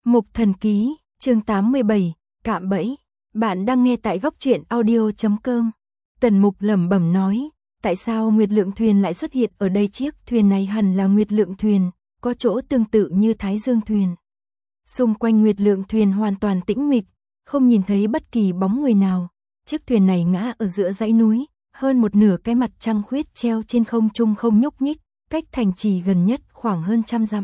Mục Thần Ký, chương 87, Cạm bẫy. Bạn đang nghe tại góc truyện audio.com. Tần Mục lẩm bẩm nói, tại sao Nguyệt Lượng Thuyền lại xuất hiện ở đây? Chiếc thuyền này hẳn là Nguyệt Lượng Thuyền, có chỗ tương tự như Thái Dương Thuyền. Xung quanh Nguyệt Lượng Thuyền hoàn toàn tĩnh mịch, không nhìn thấy bất kỳ bóng người nào. Chiếc thuyền này ngã ở giữa dãy núi, hơn một nửa cái mặt trăng khuyết treo trên không trung không nhúc nhích, cách thành trì gần nhất khoảng hơn 100 dặm.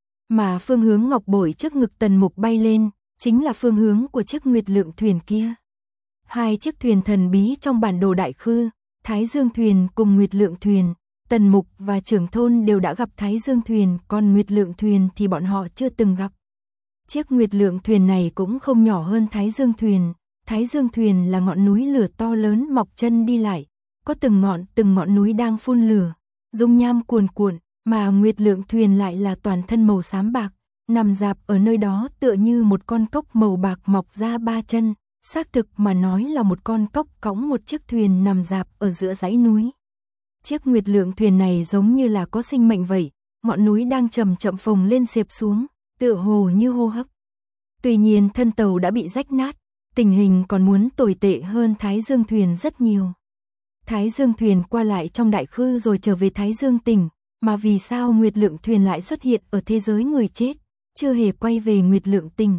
Mà phương hướng ngọc bội trước ngực Tần Mục bay lên, chính là phương hướng của chiếc Nguyệt Lượng Thuyền kia. Hai chiếc thuyền thần bí trong bản đồ Đại Khư, Thái Dương Thuyền cùng Nguyệt Lượng Thuyền, Tần Mục và Trưởng Thôn đều đã gặp Thái Dương Thuyền, còn Nguyệt Lượng Thuyền thì bọn họ chưa từng gặp. Chiếc Nguyệt Lượng Thuyền này cũng không nhỏ hơn Thái Dương Thuyền. Thái Dương Thuyền là ngọn núi lửa to lớn mọc chân đi lại, có từng ngọn núi đang phun lửa, dung nham cuồn cuộn, mà Nguyệt Lượng Thuyền lại là toàn thân màu xám bạc, nằm rạp ở nơi đó tựa như một con cốc màu bạc mọc ra ba chân, xác thực mà nói là một con cốc cõng một chiếc thuyền nằm rạp ở giữa dãy núi. Chiếc Nguyệt Lượng Thuyền này giống như là có sinh mệnh vậy, ngọn núi đang chậm chậm phồng lên xẹp xuống, tựa hồ như hô hấp. Tuy nhiên thân tàu đã bị rách nát, tình hình còn muốn tồi tệ hơn Thái Dương Thuyền rất nhiều. Thái Dương Thuyền qua lại trong Đại Khư rồi trở về Thái Dương tỉnh, mà vì sao Nguyệt Lượng Thuyền lại xuất hiện ở thế giới người chết, chưa hề quay về Nguyệt Lượng tỉnh?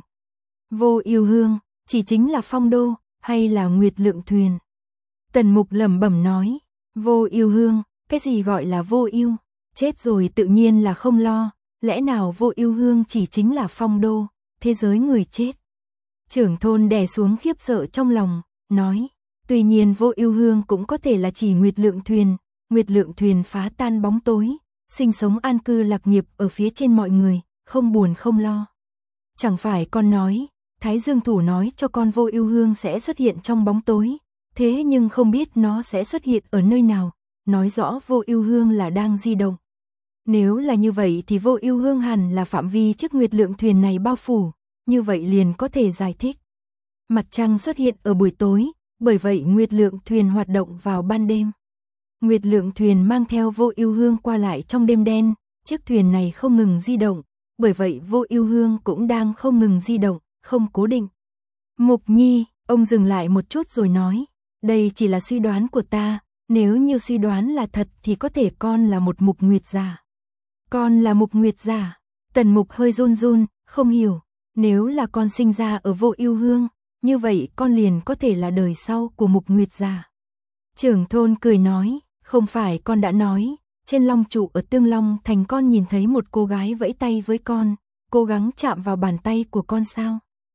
Vô Ưu Hương, chỉ chính là Phong Đô, hay là Nguyệt Lượng Thuyền? Tần Mục lẩm bẩm nói, Vô Ưu Hương, cái gì gọi là Vô Ưu? Chết rồi tự nhiên là không lo, lẽ nào Vô Ưu Hương chỉ chính là Phong Đô, thế giới người chết? Trưởng Thôn đè xuống khiếp sợ trong lòng, nói, tuy nhiên Vô Ưu Hương cũng có thể là chỉ Nguyệt Lượng Thuyền. Nguyệt Lượng Thuyền phá tan bóng tối, sinh sống an cư lạc nghiệp ở phía trên mọi người, không buồn không lo. Chẳng phải con nói, Thái Dương Thủ nói cho con Vô Ưu Hương sẽ xuất hiện trong bóng tối, thế nhưng không biết nó sẽ xuất hiện ở nơi nào, nói rõ Vô Ưu Hương là đang di động. Nếu là như vậy thì Vô Ưu Hương hẳn là phạm vi chiếc Nguyệt Lượng Thuyền này bao phủ, như vậy liền có thể giải thích. Mặt trăng xuất hiện ở buổi tối, bởi vậy Nguyệt Lượng Thuyền hoạt động vào ban đêm. Nguyệt Lượng Thuyền mang theo Vô Ưu Hương qua lại trong đêm đen, chiếc thuyền này không ngừng di động, bởi vậy Vô Ưu Hương cũng đang không ngừng di động, không cố định. Mục Nhi, ông dừng lại một chút rồi nói, đây chỉ là suy đoán của ta, nếu như suy đoán là thật thì có thể con là một Mục Nguyệt giả. Con là Mục Nguyệt giả? Tần Mục hơi run run, không hiểu, nếu là con sinh ra ở Vô Ưu Hương, như vậy con liền có thể là đời sau của Mục Nguyệt giả. Trưởng Thôn cười nói, không phải con đã nói, trên long trụ ở Tương Long Thành con nhìn thấy một cô gái vẫy tay với con, cố gắng chạm vào bàn tay của con sao?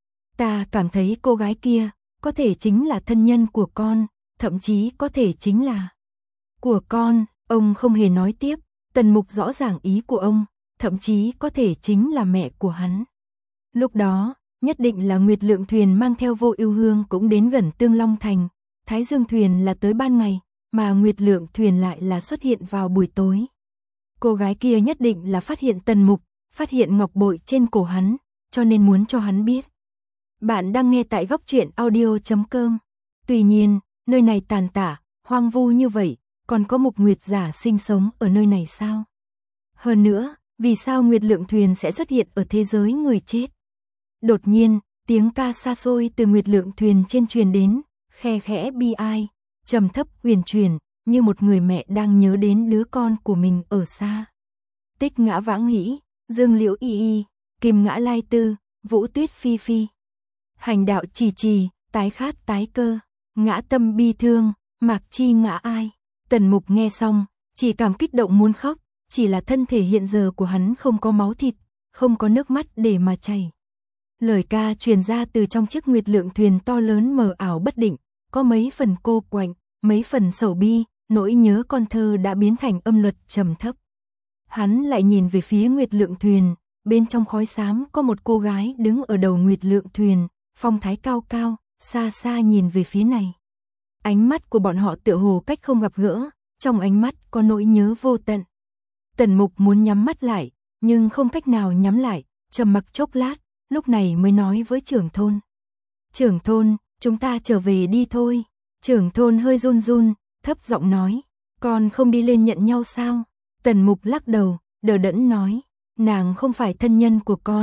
Ta cảm thấy cô gái kia, có thể chính là thân nhân của con, thậm chí có thể chính là của con. Ông không hề nói tiếp, Tần Mục rõ ràng ý của ông, thậm chí có thể chính là mẹ của hắn. Lúc đó, nhất định là Nguyệt Lượng Thuyền mang theo Vô Ưu Hương cũng đến gần Tương Long Thành. Thái Dương Thuyền là tới ban ngày, mà Nguyệt Lượng Thuyền lại là xuất hiện vào buổi tối. Cô gái kia nhất định là phát hiện Tần Mục, phát hiện ngọc bội trên cổ hắn, cho nên muốn cho hắn biết. Bạn đang nghe tại góc truyện audio.com. Tuy nhiên, nơi này tàn tả, hoang vu như vậy, còn có Mục Nguyệt giả sinh sống ở nơi này sao? Hơn nữa, vì sao Nguyệt Lượng Thuyền sẽ xuất hiện ở thế giới người chết? Đột nhiên, tiếng ca xa xôi từ Nguyệt Lượng Thuyền trên truyền đến, khe khẽ bi ai, trầm thấp huyền truyền, như một người mẹ đang nhớ đến đứa con của mình ở xa. Tích Ngã Vãng Hĩ, Dương Liễu Y Y, Kim Ngã Lai Tư, Vũ Tuyết Phi Phi. Hành đạo trì trì, tái khát tái cơ, ngã tâm bi thương, mạc chi ngã ai. Tần Mục nghe xong, chỉ cảm kích động muốn khóc, chỉ là thân thể hiện giờ của hắn không có máu thịt, không có nước mắt để mà chảy. Lời ca truyền ra từ trong chiếc Nguyệt Lượng Thuyền to lớn mờ ảo bất định, có mấy phần cô quạnh, mấy phần sầu bi, nỗi nhớ con thơ đã biến thành âm luật trầm thấp. Hắn lại nhìn về phía Nguyệt Lượng Thuyền, bên trong khói xám có một cô gái đứng ở đầu Nguyệt Lượng Thuyền, phong thái cao cao, xa xa nhìn về phía này. Ánh mắt của bọn họ tựa hồ cách không gặp gỡ, trong ánh mắt có nỗi nhớ vô tận. Tần Mục muốn nhắm mắt lại, nhưng không cách nào nhắm lại, trầm mặc chốc lát, lúc này mới nói với Trưởng Thôn. Trưởng Thôn, chúng ta trở về đi thôi. Trưởng Thôn hơi run run, thấp giọng nói, con không đi lên nhận nhau sao? Tần Mục lắc đầu, đờ đẫn nói, nàng không phải thân nhân của con,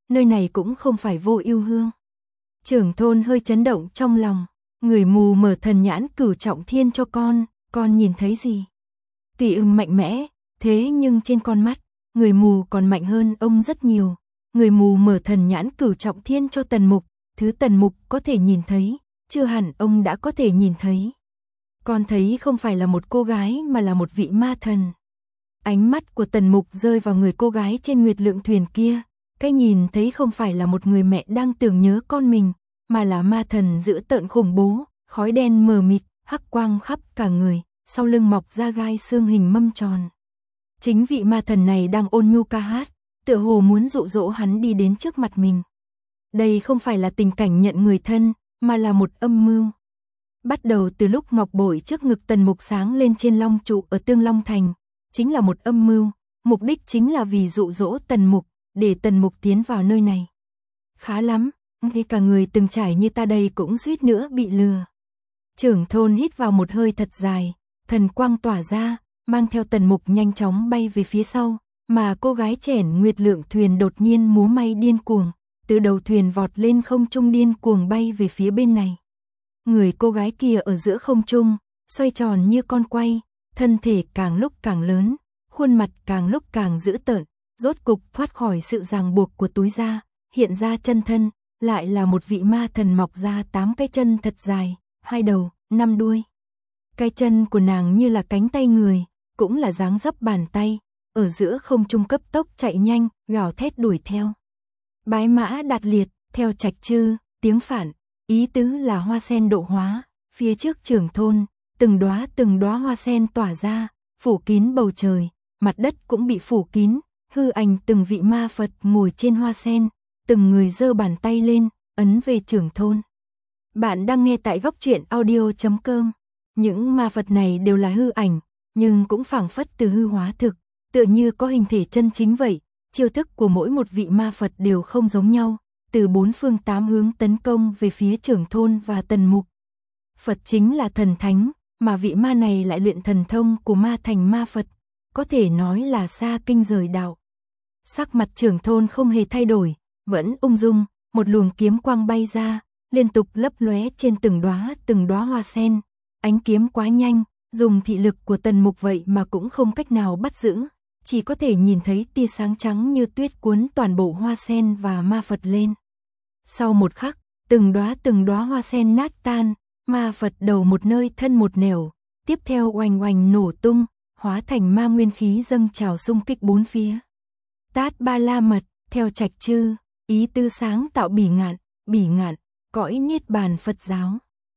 nơi này cũng không phải Vô Ưu Hương. Trưởng thôn hơi chấn động trong lòng, người mù mở thần nhãn Cửu Trọng Thiên cho con nhìn thấy gì? Tuy mạnh mẽ, thế nhưng trên con mắt, người mù còn mạnh hơn ông rất nhiều. Người mù mở thần nhãn Cửu Trọng Thiên cho Tần Mục, thứ Tần Mục có thể nhìn thấy, chưa hẳn ông đã có thể nhìn thấy. Con thấy không phải là một cô gái mà là một vị ma thần. Ánh mắt của Tần Mục rơi vào người cô gái trên Nguyệt Lượng thuyền kia, cái nhìn thấy không phải là một người mẹ đang tưởng nhớ con mình, mà là ma thần dữ tợn khủng bố, khói đen mờ mịt, hắc quang khắp cả người, sau lưng mọc ra gai xương hình mâm tròn. Chính vị ma thần này đang ôn nhu ca hát, tựa hồ muốn dụ dỗ hắn đi đến trước mặt mình. Đây không phải là tình cảnh nhận người thân, mà là một âm mưu. Bắt đầu từ lúc ngọc bội trước ngực Tần Mục sáng lên trên long trụ ở Tương Long Thành, chính là một âm mưu, mục đích chính là vì dụ dỗ Tần Mục, để Tần Mục tiến vào nơi này. Khá lắm, ngay cả người từng trải như ta đây cũng suýt nữa bị lừa. Trưởng thôn hít vào một hơi thật dài, thần quang tỏa ra, mang theo Tần Mục nhanh chóng bay về phía sau, mà cô gái chẻn Nguyệt Lượng thuyền đột nhiên múa may điên cuồng, từ đầu thuyền vọt lên không trung điên cuồng bay về phía bên này. Người cô gái kia ở giữa không trung, xoay tròn như con quay, thân thể càng lúc càng lớn, khuôn mặt càng lúc càng dữ tợn, rốt cục thoát khỏi sự ràng buộc của túi da, hiện ra chân thân, lại là một vị ma thần mọc ra 8 cái chân thật dài, 2 đầu, 5 đuôi. Cái chân của nàng như là cánh tay người, cũng là dáng dấp bàn tay, ở giữa không trung cấp tốc chạy nhanh, gào thét đuổi theo. Bái mã đạt liệt, theo Trạch Trư, tiếng Phạn, ý tứ là hoa sen độ hóa, phía trước trưởng thôn, từng đóa hoa sen tỏa ra, phủ kín bầu trời, mặt đất cũng bị phủ kín, hư ảnh từng vị ma Phật ngồi trên hoa sen, từng người giơ bàn tay lên, ấn về trưởng thôn. Bạn đang nghe tại góc truyện audio.com. Những ma Phật này đều là hư ảnh, nhưng cũng phảng phất từ hư hóa thực, tựa như có hình thể chân chính vậy. Chiêu thức của mỗi một vị ma Phật đều không giống nhau, từ 4 phương 8 hướng tấn công về phía trưởng thôn và Tần Mục. Phật chính là thần thánh, mà vị ma này lại luyện thần thông của ma thành ma Phật, có thể nói là xa kinh rời đạo. Sắc mặt trưởng thôn không hề thay đổi, vẫn ung dung, một luồng kiếm quang bay ra, liên tục lấp lóe trên từng đóa hoa sen. Ánh kiếm quá nhanh, dùng thị lực của Tần Mục vậy mà cũng không cách nào bắt giữ, chỉ có thể nhìn thấy tia sáng trắng như tuyết cuốn toàn bộ hoa sen và ma Phật lên. Sau một khắc, từng đóa hoa sen nát tan, ma Phật đầu một nơi thân một nẻo, tiếp theo oanh oanh nổ tung, hóa thành ma nguyên khí dâng trào xung kích bốn phía. Tát Ba La Mật, theo Trạch Trư, ý tư sáng tạo bỉ ngạn, cõi niết bàn Phật giáo.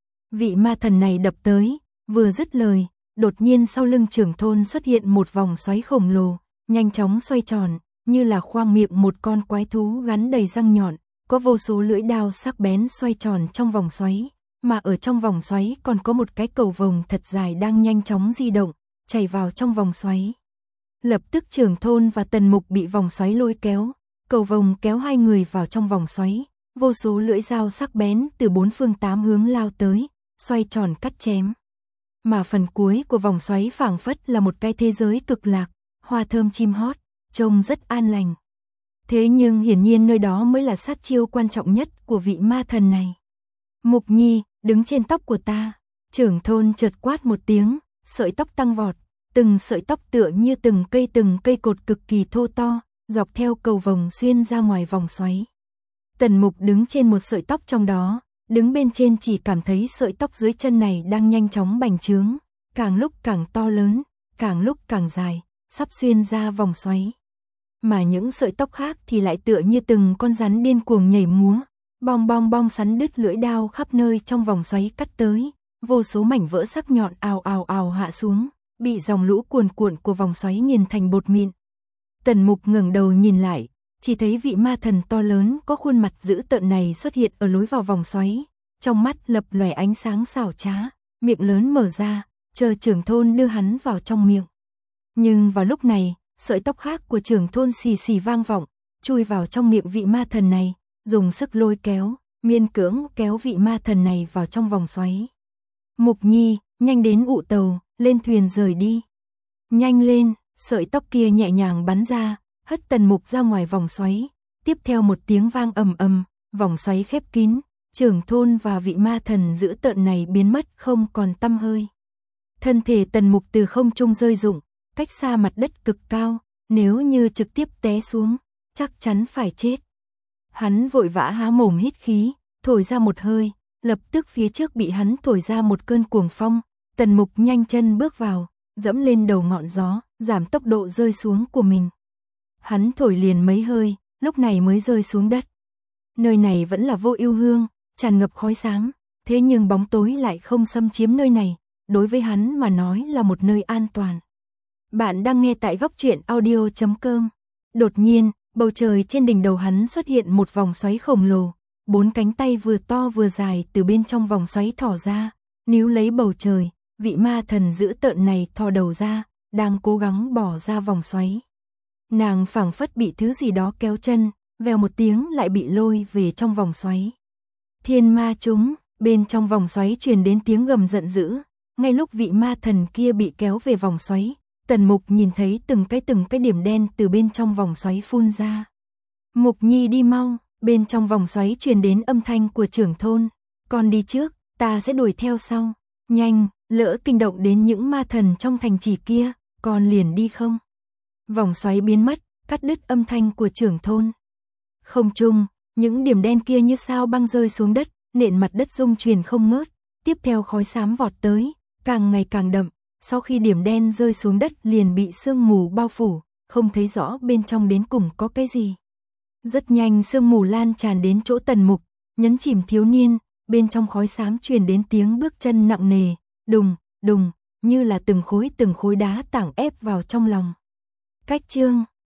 Vị ma thần này đập tới, vừa dứt lời, đột nhiên sau lưng trưởng thôn xuất hiện một vòng xoáy khổng lồ, nhanh chóng xoay tròn, như là khoang miệng một con quái thú gắn đầy răng nhọn, có vô số lưỡi đao sắc bén xoay tròn trong vòng xoáy, mà ở trong vòng xoáy còn có một cái cầu vồng thật dài đang nhanh chóng di động, chảy vào trong vòng xoáy. Lập tức trưởng thôn và Tần Mục bị vòng xoáy lôi kéo, cầu vồng kéo hai người vào trong vòng xoáy, vô số lưỡi dao sắc bén từ 4 phương 8 hướng lao tới, xoay tròn cắt chém. Mà phần cuối của vòng xoáy phảng phất là một cái thế giới cực lạc, hoa thơm chim hót, trông rất an lành. Thế nhưng hiển nhiên nơi đó mới là sát chiêu quan trọng nhất của vị ma thần này. Mục Nhi, đứng trên tóc của ta. Trưởng thôn chợt quát một tiếng, sợi tóc tăng vọt, từng sợi tóc tựa như từng cây cột cực kỳ thô to, dọc theo cầu vồng xuyên ra ngoài vòng xoáy. Tần Mục đứng trên một sợi tóc trong đó, đứng bên trên chỉ cảm thấy sợi tóc dưới chân này đang nhanh chóng bành trướng, càng lúc càng to lớn, càng lúc càng dài, sắp xuyên ra vòng xoáy. Mà những sợi tóc khác thì lại tựa như từng con rắn điên cuồng nhảy múa, bong bong bong sắn đứt lưỡi đao khắp nơi trong vòng xoáy cắt tới, vô số mảnh vỡ sắc nhọn ào ào ào hạ xuống, bị dòng lũ cuồn cuộn của vòng xoáy nghiền thành bột mịn. Tần Mục ngẩng đầu nhìn lại, chỉ thấy vị ma thần to lớn có khuôn mặt dữ tợn này xuất hiện ở lối vào vòng xoáy, trong mắt lập lòe ánh sáng xảo trá, miệng lớn mở ra, chờ trưởng thôn đưa hắn vào trong miệng. Nhưng vào lúc này, sợi tóc khác của trưởng thôn xì xì vang vọng, chui vào trong miệng vị ma thần này, dùng sức lôi kéo, miễn cưỡng kéo vị ma thần này vào trong vòng xoáy. Mục Nhi, nhanh đến ụ tàu, lên thuyền rời đi. Nhanh lên, sợi tóc kia nhẹ nhàng bắn ra, hất Tần Mục ra ngoài vòng xoáy, tiếp theo một tiếng vang ầm ầm, vòng xoáy khép kín, trưởng thôn và vị ma thần dữ tợn này biến mất không còn tăm hơi. Thân thể Tần Mục từ không trung rơi rụng, cách xa mặt đất cực cao, nếu như trực tiếp té xuống, chắc chắn phải chết. Hắn vội vã há mồm hít khí, thổi ra một hơi, lập tức phía trước bị hắn thổi ra một cơn cuồng phong, Tần Mục nhanh chân bước vào, dẫm lên đầu ngọn gió, giảm tốc độ rơi xuống của mình. Hắn thổi liền mấy hơi, lúc này mới rơi xuống đất. Nơi này vẫn là Vô Ưu Hương, tràn ngập khói sáng, thế nhưng bóng tối lại không xâm chiếm nơi này, đối với hắn mà nói là một nơi an toàn. Bạn đang nghe tại Góc Truyện Audio.com. Đột nhiên, bầu trời trên đỉnh đầu hắn xuất hiện một vòng xoáy khổng lồ, 4 cánh tay vừa to vừa dài từ bên trong vòng xoáy thỏ ra, níu lấy bầu trời, vị ma thần dữ tợn này thò đầu ra, đang cố gắng bỏ ra vòng xoáy. Nàng phảng phất bị thứ gì đó kéo chân, vèo một tiếng lại bị lôi về trong vòng xoáy. Thiên ma chúng, bên trong vòng xoáy truyền đến tiếng gầm giận dữ, ngay lúc vị ma thần kia bị kéo về vòng xoáy, Tần Mục nhìn thấy từng cái điểm đen từ bên trong vòng xoáy phun ra. Mục Nhi đi mau, bên trong vòng xoáy truyền đến âm thanh của trưởng thôn, con đi trước, ta sẽ đuổi theo sau, nhanh, lỡ kinh động đến những ma thần trong thành trì kia, con liền đi không. Vòng xoáy biến mất, cắt đứt âm thanh của trưởng thôn. Không trung, những điểm đen kia như sao băng rơi xuống đất, nền mặt đất rung chuyển không ngớt, tiếp theo khói xám vọt tới, càng ngày càng đậm, sau khi điểm đen rơi xuống đất liền bị sương mù bao phủ, không thấy rõ bên trong đến cùng có cái gì. Rất nhanh sương mù lan tràn đến chỗ Tần Mục, nhấn chìm thiếu niên, bên trong khói xám truyền đến tiếng bước chân nặng nề, đùng, đùng, như là từng khối đá tảng ép vào trong lòng. Cách chương